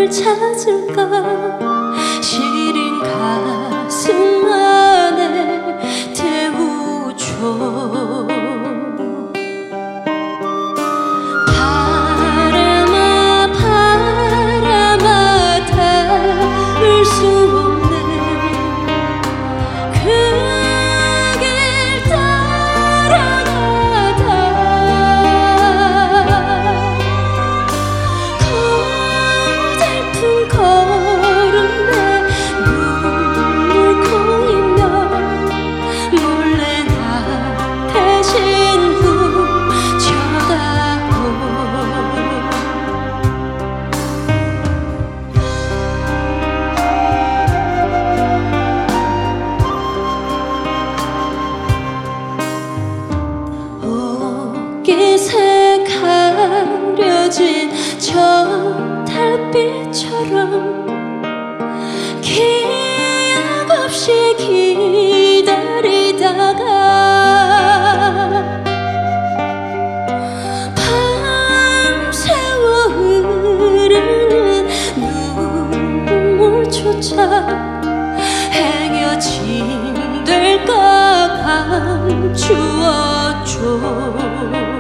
널 찾을까 시린 가슴 안에 태우죠. 바람아 바람아 닿을 수 없는 그 길 따라가다 고달픈 걸음에 눈물 고이며 몰래 나 대신 훔쳐다오. 옷깃에 가려진 저 달빛처럼 기약 없이 기다리다가 밤새워 흐르는 눈물조차 행여진 될까 감추었죠.